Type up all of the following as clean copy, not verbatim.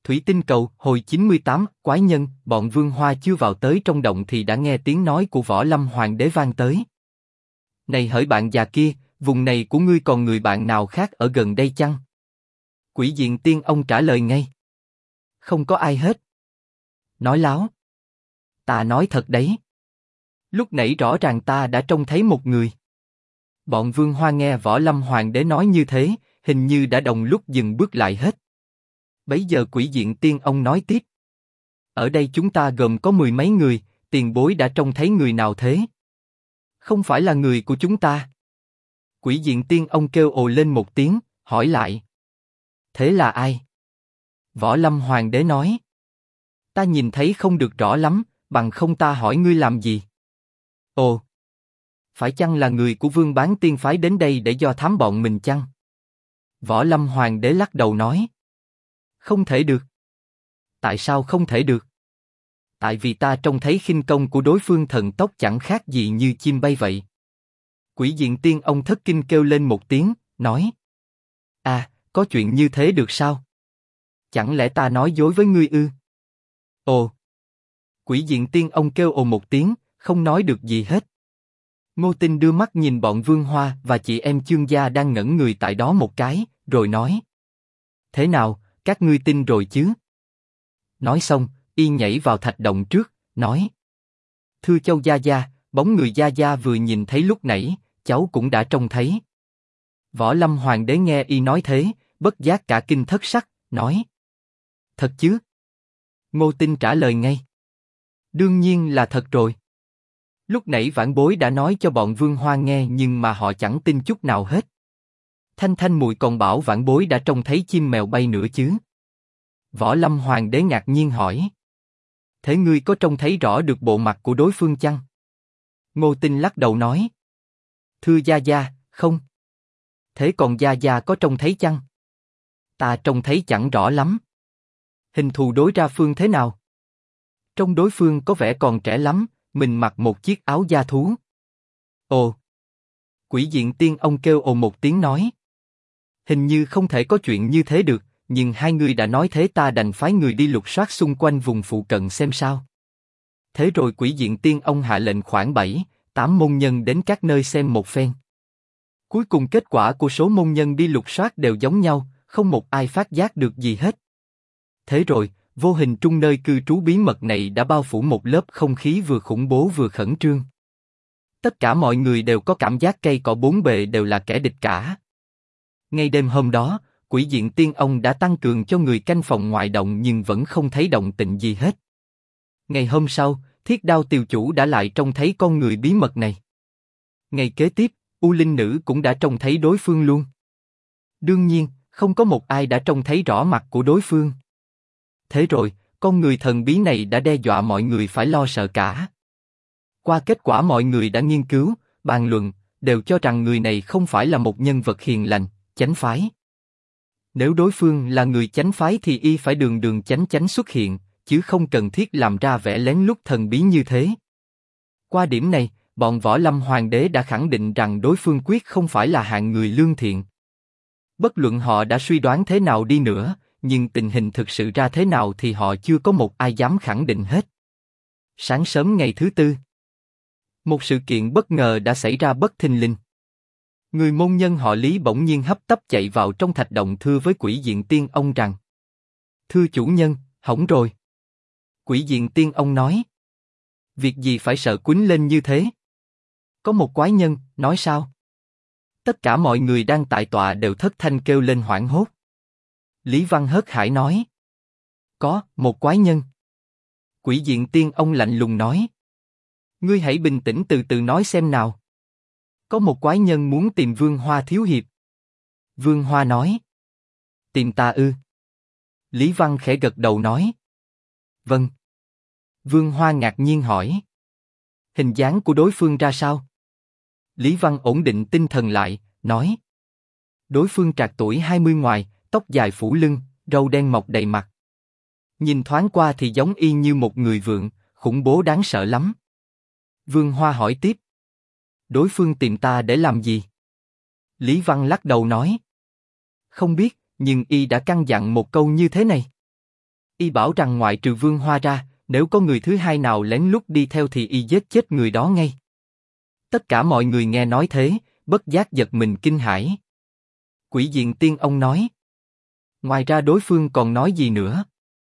Thủy tinh cầu, hồi 98, quái nhân, bọn Vương Hoa chưa vào tới trong động thì đã nghe tiếng nói của Võ Lâm Hoàng đế vang tới. Này hỡi bạn già kia, vùng này của ngươi còn người bạn nào khác ở gần đây chăng? Quỷ diện tiên ông trả lời ngay. Không có ai hết. Nói láo. Ta nói thật đấy. Lúc nãy rõ ràng ta đã trông thấy một người. Bọn Vương Hoa nghe Võ Lâm Hoàng đế nói như thế, hình như đã đồng lúc dừng bước lại hết. Bấy giờ quỷ diện tiên ông nói tiếp. Ở đây chúng ta gồm có 10 mấy người, tiền bối đã trông thấy người nào thế? Không phải là người của chúng ta. Quỷ diện tiên ông kêu ồ lên một tiếng, hỏi lại. Thế là ai? Võ Lâm Hoàng đế nói. Ta nhìn thấy không được rõ lắm, bằng không ta hỏi ngươi làm gì? Ồ! Phải chăng là người của Vương Bán Tiên phái đến đây để do thám bọn mình chăng? Võ Lâm Hoàng đế lắc đầu nói. Không thể được. Tại sao không thể được? Tại vì ta trông thấy khinh công của đối phương thần tốc chẳng khác gì như chim bay vậy. Quỷ diện tiên ông thất kinh kêu lên một tiếng, nói. À, có chuyện như thế được sao? Chẳng lẽ ta nói dối với ngươi ư? Ồ! Quỷ diện tiên ông kêu ồ một tiếng, không nói được gì hết. Ngô Tinh đưa mắt nhìn bọn Vương Hoa và chị em Chương gia đang ngẩn người tại đó một cái, rồi nói. Thế nào, các ngươi tin rồi chứ? Nói xong, y nhảy vào thạch động trước, nói. Thưa Châu gia gia, bóng người gia gia vừa nhìn thấy lúc nãy, cháu cũng đã trông thấy. Võ Lâm Hoàng đế nghe y nói thế, bất giác cả kinh thất sắc, nói. Thật chứ? Ngô Tinh trả lời ngay. Đương nhiên là thật rồi. Lúc nãy vãn bối đã nói cho bọn Vương Hoa nghe nhưng mà họ chẳng tin chút nào hết. Thanh Thanh muội còn bảo vãn bối đã trông thấy chim mèo bay nữa chứ. Võ Lâm Hoàng đế ngạc nhiên hỏi. Thế ngươi có trông thấy rõ được bộ mặt của đối phương chăng? Ngô Tinh lắc đầu nói. Thưa gia gia, không. Thế còn gia gia có trông thấy chăng? Ta trông thấy chẳng rõ lắm. Hình thù đối ra phương thế nào? Trông đối phương có vẻ còn trẻ lắm, mình mặc một chiếc áo da thú. Ồ! Quỷ diện tiên ông kêu ồ một tiếng nói. Hình như không thể có chuyện như thế được, nhưng hai người đã nói thế ta đành phái người đi lục soát xung quanh vùng phụ cận xem sao. Thế rồi quỷ diện tiên ông hạ lệnh khoảng 7-8 môn nhân đến các nơi xem một phen. Cuối cùng kết quả của số môn nhân đi lục soát đều giống nhau, không một ai phát giác được gì hết. Thế rồi, vô hình trung nơi cư trú bí mật này đã bao phủ một lớp không khí vừa khủng bố vừa khẩn trương. Tất cả mọi người đều có cảm giác cây cỏ bốn bề đều là kẻ địch cả. Ngay đêm hôm đó, quỷ diện tiên ông đã tăng cường cho người canh phòng ngoại động nhưng vẫn không thấy động tĩnh gì hết. Ngày hôm sau, Thiết Đao tiều chủ đã lại trông thấy con người bí mật này. Ngày kế tiếp, U Linh Nữ cũng đã trông thấy đối phương luôn. Đương nhiên, không có một ai đã trông thấy rõ mặt của đối phương. Thế rồi, con người thần bí này đã đe dọa mọi người phải lo sợ cả. Qua kết quả mọi người đã nghiên cứu, bàn luận, đều cho rằng người này không phải là một nhân vật hiền lành, chánh phái. Nếu đối phương là người chánh phái thì y phải đường đường chánh chánh xuất hiện, chứ không cần thiết làm ra vẻ lén lút thần bí như thế. Qua điểm này, bọn Võ Lâm Hoàng đế đã khẳng định rằng đối phương quyết không phải là hạng người lương thiện. Bất luận họ đã suy đoán thế nào đi nữa, nhưng tình hình thực sự ra thế nào thì họ chưa có một ai dám khẳng định hết. Sáng sớm ngày thứ tư, một sự kiện bất ngờ đã xảy ra bất thình lình. Người môn nhân họ Lý bỗng nhiên hấp tấp chạy vào trong thạch động thưa với quỷ diện tiên ông rằng: Thưa chủ nhân, hỏng rồi. Quỷ diện tiên ông nói: Việc gì phải sợ quýnh lên như thế? Có một quái nhân, nói sao? Tất cả mọi người đang tại tọa đều thất thanh kêu lên hoảng hốt. Lý Văn hớt hải nói: Có, một quái nhân. Quỷ diện tiên ông lạnh lùng nói: Ngươi hãy bình tĩnh từ từ nói xem nào. Có một quái nhân muốn tìm Vương Hoa thiếu hiệp. Vương Hoa nói: Tìm ta ư? Lý Văn khẽ gật đầu nói: Vâng. Vương Hoa ngạc nhiên hỏi: Hình dáng của đối phương ra sao? Lý Văn ổn định tinh thần lại, nói: Đối phương trạc tuổi 20 ngoài, tóc dài phủ lưng, râu đen mọc đầy mặt. Nhìn thoáng qua thì giống y như một người vượng, khủng bố đáng sợ lắm. Vương Hoa hỏi tiếp: Đối phương tìm ta để làm gì? Lý Văn lắc đầu nói: Không biết, nhưng y đã căn dặn một câu như thế này. Y bảo rằng ngoại trừ Vương Hoa ra, nếu có người thứ hai nào lén lút đi theo thì y giết chết người đó ngay. Tất cả mọi người nghe nói thế, bất giác giật mình kinh hãi. Quỷ diện tiên ông nói. Ngoài ra đối phương còn nói gì nữa?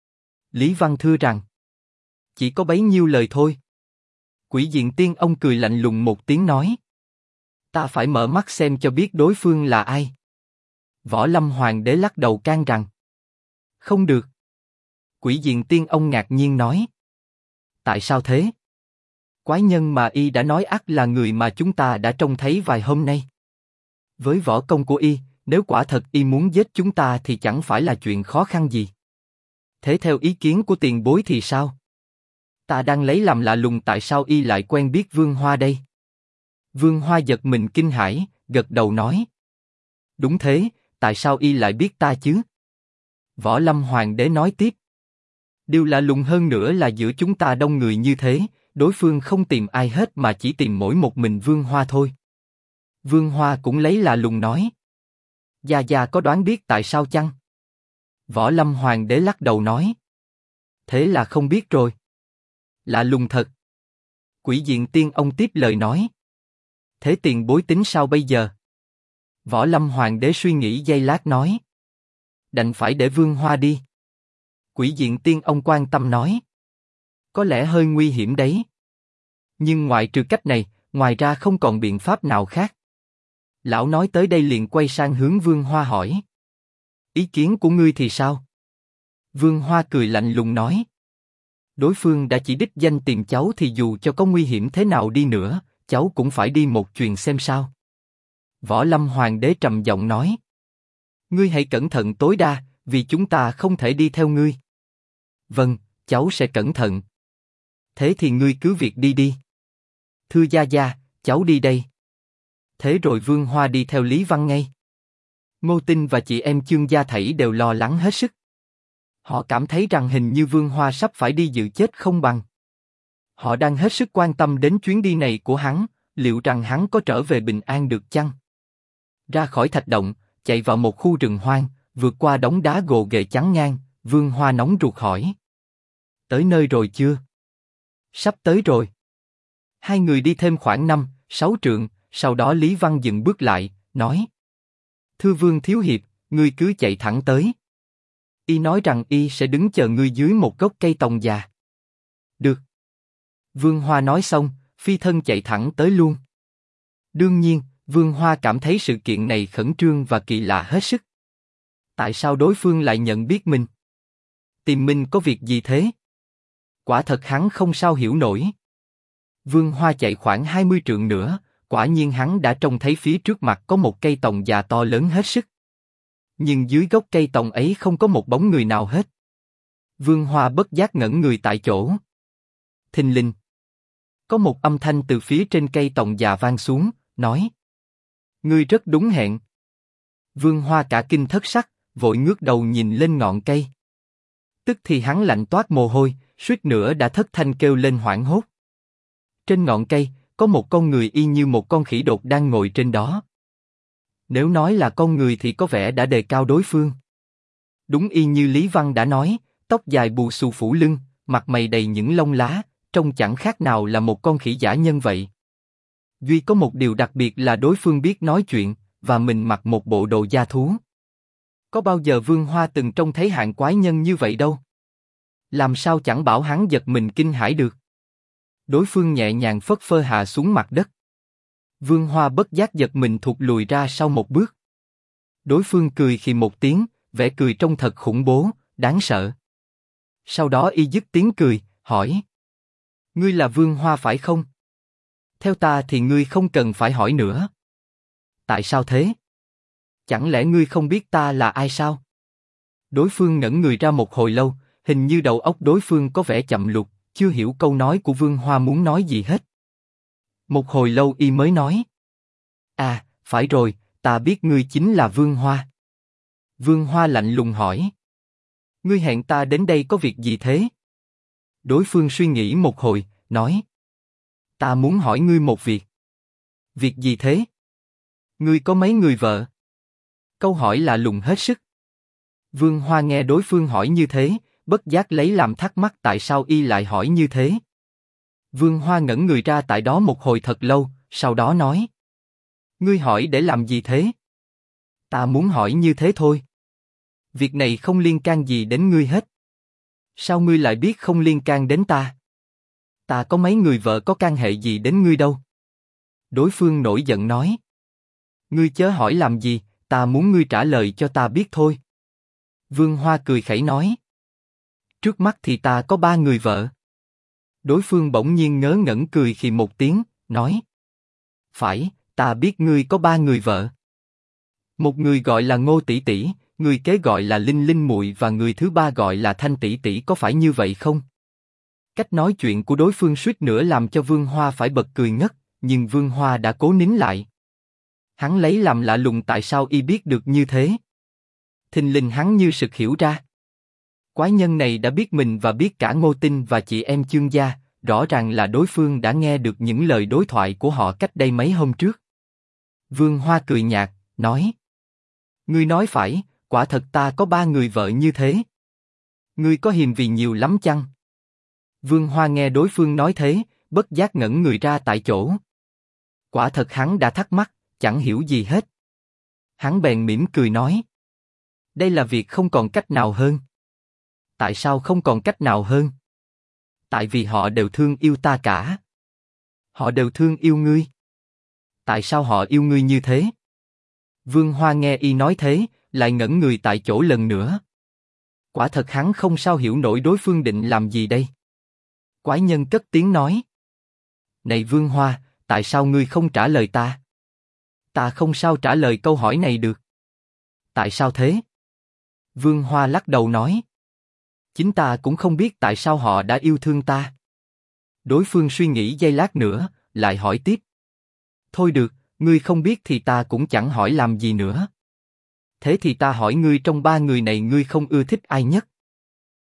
Lý Văn thưa rằng. Chỉ có bấy nhiêu lời thôi. Quỷ diện tiên ông cười lạnh lùng một tiếng nói. Ta phải mở mắt xem cho biết đối phương là ai. Võ Lâm Hoàng đế lắc đầu can rằng. Không được. Quỷ diện tiên ông ngạc nhiên nói. Tại sao thế? Quái nhân mà y đã nói ắt là người mà chúng ta đã trông thấy vài hôm nay. Với võ công của y, nếu quả thật y muốn giết chúng ta thì chẳng phải là chuyện khó khăn gì. Thế theo ý kiến của tiền bối thì sao? Ta đang lấy làm lạ lùng tại sao y lại quen biết Vương Hoa đây? Vương Hoa giật mình kinh hãi, gật đầu nói. Đúng thế, tại sao y lại biết ta chứ? Võ Lâm Hoàng đế nói tiếp. Điều lạ lùng hơn nữa là giữa chúng ta đông người như thế, đối phương không tìm ai hết mà chỉ tìm mỗi một mình Vương Hoa thôi. Vương Hoa cũng lấy lạ lùng nói. Gia Gia có đoán biết tại sao chăng? Võ Lâm Hoàng đế lắc đầu nói. Thế là không biết rồi. Lạ lùng thật. Quỷ diện tiên ông tiếp lời nói. Thế tiền bối tính sao bây giờ? Võ Lâm Hoàng đế suy nghĩ giây lát nói. Đành phải để Vương Hoa đi. Quỷ diện tiên ông quan tâm nói. Có lẽ hơi nguy hiểm đấy. Nhưng ngoại trừ cách này, ngoài ra không còn biện pháp nào khác. Lão nói tới đây liền quay sang hướng Vương Hoa hỏi. Ý kiến của ngươi thì sao? Vương Hoa cười lạnh lùng nói. Đối phương đã chỉ đích danh tìm cháu thì dù cho có nguy hiểm thế nào đi nữa, cháu cũng phải đi một chuyền xem sao. Võ Lâm Hoàng đế trầm giọng nói. Ngươi hãy cẩn thận tối đa, vì chúng ta không thể đi theo ngươi. Vâng, cháu sẽ cẩn thận. Thế thì ngươi cứ việc đi đi. Thưa Gia Gia, cháu đi đây. Thế rồi Vương Hoa đi theo Lý Văn ngay. Ngô Tinh và chị em Chương Gia thảy đều lo lắng hết sức. Họ cảm thấy rằng hình như Vương Hoa sắp phải đi dự chết không bằng. Họ đang hết sức quan tâm đến chuyến đi này của hắn, liệu rằng hắn có trở về bình an được chăng? Ra khỏi thạch động, chạy vào một khu rừng hoang, vượt qua đống đá gồ ghề chắn ngang, Vương Hoa nóng ruột hỏi. Tới nơi rồi chưa? Sắp tới rồi. Hai người đi thêm khoảng 5-6 trượng, sau đó Lý Văn dừng bước lại, nói. Thưa Vương Thiếu Hiệp, ngươi cứ chạy thẳng tới. Y nói rằng y sẽ đứng chờ ngươi dưới một gốc cây tòng già. Được. Vương Hoa nói xong, phi thân chạy thẳng tới luôn. Đương nhiên, Vương Hoa cảm thấy sự kiện này khẩn trương và kỳ lạ hết sức. Tại sao đối phương lại nhận biết mình? Tìm mình có việc gì thế? Quả thật hắn không sao hiểu nổi. Vương Hoa chạy khoảng 20 trượng nữa, quả nhiên hắn đã trông thấy phía trước mặt có một cây tòng già to lớn hết sức. Nhưng dưới gốc cây tòng ấy không có một bóng người nào hết. Vương Hoa bất giác ngẩn người tại chỗ. Thình lình. Có một âm thanh từ phía trên cây tòng già vang xuống, nói. Ngươi rất đúng hẹn. Vương Hoa cả kinh thất sắc, vội ngước đầu nhìn lên ngọn cây. Tức thì hắn lạnh toát mồ hôi, suýt nữa đã thất thanh kêu lên hoảng hốt. Trên ngọn cây, có một con người y như một con khỉ đột đang ngồi trên đó. Nếu nói là con người thì có vẻ đã đề cao đối phương. Đúng y như Lý Văn đã nói, tóc dài bù xù phủ lưng, mặt mày đầy những lông lá, trông chẳng khác nào là một con khỉ dã nhân vậy. Duy có một điều đặc biệt là đối phương biết nói chuyện, và mình mặc một bộ đồ da thú. Có bao giờ Vương Hoa từng trông thấy hạng quái nhân như vậy đâu. Làm sao chẳng bảo hắn giật mình kinh hãi được. Đối phương nhẹ nhàng phất phơ hạ xuống mặt đất. Vương Hoa bất giác giật mình thụt lùi ra sau một bước. Đối phương cười khì một tiếng, vẻ cười trông thật khủng bố, đáng sợ. Sau đó y dứt tiếng cười, hỏi. Ngươi là Vương Hoa phải không? Theo ta thì ngươi không cần phải hỏi nữa. Tại sao thế? Chẳng lẽ ngươi không biết ta là ai sao? Đối phương ngẩn người ra một hồi lâu, hình như đầu óc đối phương có vẻ chậm lục, chưa hiểu câu nói của Vương Hoa muốn nói gì hết. Một hồi lâu y mới nói. À, phải rồi, ta biết ngươi chính là Vương Hoa. Vương Hoa lạnh lùng hỏi. Ngươi hẹn ta đến đây có việc gì thế? Đối phương suy nghĩ một hồi, nói. Ta muốn hỏi ngươi một việc. Việc gì thế? Ngươi có mấy người vợ? Câu hỏi lạ lùng hết sức. Vương Hoa nghe đối phương hỏi như thế, bất giác lấy làm thắc mắc tại sao y lại hỏi như thế. Vương Hoa ngẩn người ra tại đó một hồi thật lâu, sau đó nói: Ngươi hỏi để làm gì thế? Ta muốn hỏi như thế thôi. Việc này không liên can gì đến ngươi hết. Sao ngươi lại biết không liên can đến ta? Ta có mấy người vợ có can hệ gì đến ngươi đâu. Đối phương nổi giận nói: Ngươi chớ hỏi làm gì, ta muốn ngươi trả lời cho ta biết thôi. Vương Hoa cười khẩy nói: Trước mắt thì ta có 3 người vợ. Đối phương bỗng nhiên ngớ ngẩn cười khì một tiếng, nói: Phải, ta biết ngươi có 3 người vợ. Một người gọi là Ngô tỷ tỷ, người kế gọi là Linh Linh muội và người thứ ba gọi là Thanh tỷ tỷ, có phải như vậy không? Cách nói chuyện của đối phương suýt nữa làm cho Vương Hoa phải bật cười ngất, nhưng Vương Hoa đã cố nín lại. Hắn lấy làm lạ lùng tại sao y biết được như thế. Thình lình hắn như sực hiểu ra. Quái nhân này đã biết mình và biết cả Ngô Tinh và chị em Chương gia, rõ ràng là đối phương đã nghe được những lời đối thoại của họ cách đây mấy hôm trước. Vương Hoa cười nhạt, nói: Ngươi nói phải, quả thật ta có 3 người vợ như thế. Ngươi có hiềm vì nhiều lắm chăng? Vương Hoa nghe đối phương nói thế, bất giác ngẩn người ra tại chỗ. Quả thật hắn đã thắc mắc, chẳng hiểu gì hết. Hắn bèn mỉm cười nói: Đây là việc không còn cách nào hơn. Tại sao không còn cách nào hơn? Tại vì họ đều thương yêu ta cả. Họ đều thương yêu ngươi. Tại sao họ yêu ngươi như thế? Vương Hoa nghe y nói thế, lại ngẩn người tại chỗ lần nữa. Quả thật hắn không sao hiểu nổi đối phương định làm gì đây. Quái nhân cất tiếng nói: Này Vương Hoa, tại sao ngươi không trả lời ta? Ta không sao trả lời câu hỏi này được. Tại sao thế? Vương Hoa lắc đầu nói: Chính ta cũng không biết tại sao họ đã yêu thương ta. Đối phương suy nghĩ giây lát nữa, lại hỏi tiếp: Thôi được, ngươi không biết thì ta cũng chẳng hỏi làm gì nữa. Thế thì ta hỏi ngươi, trong 3 người này ngươi không ưa thích ai nhất?